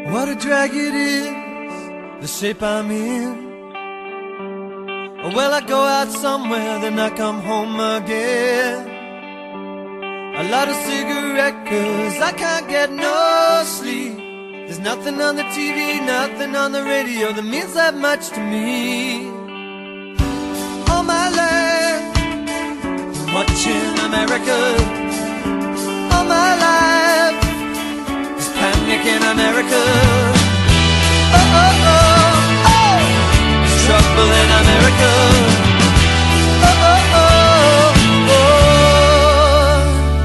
What a drag it is, the shape I'm in. Well, I go out somewhere, then I come home again. A lot of cigarette, 'cause I can't get no sleep. There's nothing on the TV, nothing on the radio that means that much to me. All my life, watching America. All my life, there's panic in America. Oh, oh, oh, oh, there's trouble in America. Oh, oh, oh, oh.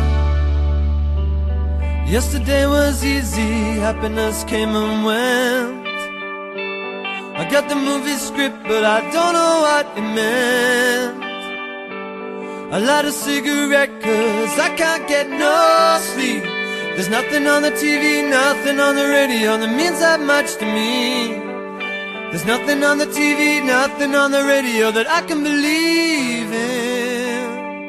Yesterday was easy, happiness came and went. I got the movie script, but I don't know what it meant. A lot of cigarette, 'cause I can't get no sleep. There's nothing on the TV, nothing on the radio that means that much to me. There's nothing on the TV, nothing on the radio that I can believe in.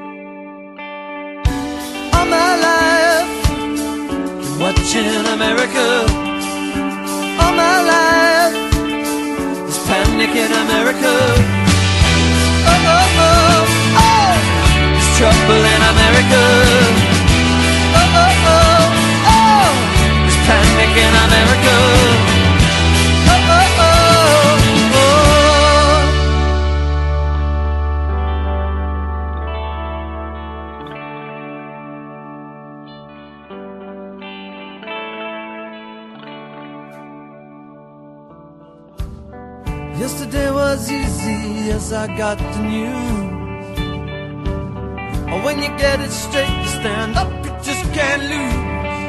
All my life, watching America. All my life, there's panic in America. Oh, oh, oh, oh, there's trouble in America. Oh, oh, oh, oh, there's panic in America. Oh, oh, oh, oh. Yesterday was easy as I got the news. Or when you get it straight, you stand up, you just can't lose.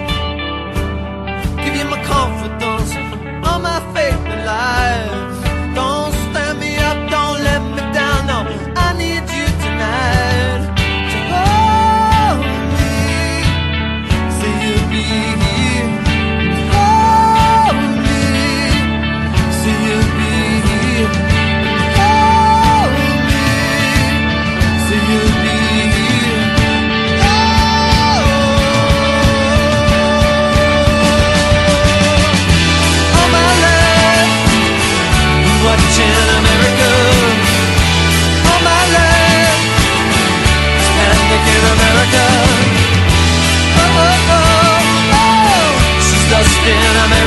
Give you my confidence, all my faith in life. Don't stand me up, don't let me down, no, I need you tonight. To hold me, say you'll be here. Hold me, say you'll be here. Hold me, say you'll be here. All my life, watching America. All my life, panic in America. Oh, oh, oh, oh, she's lost in America.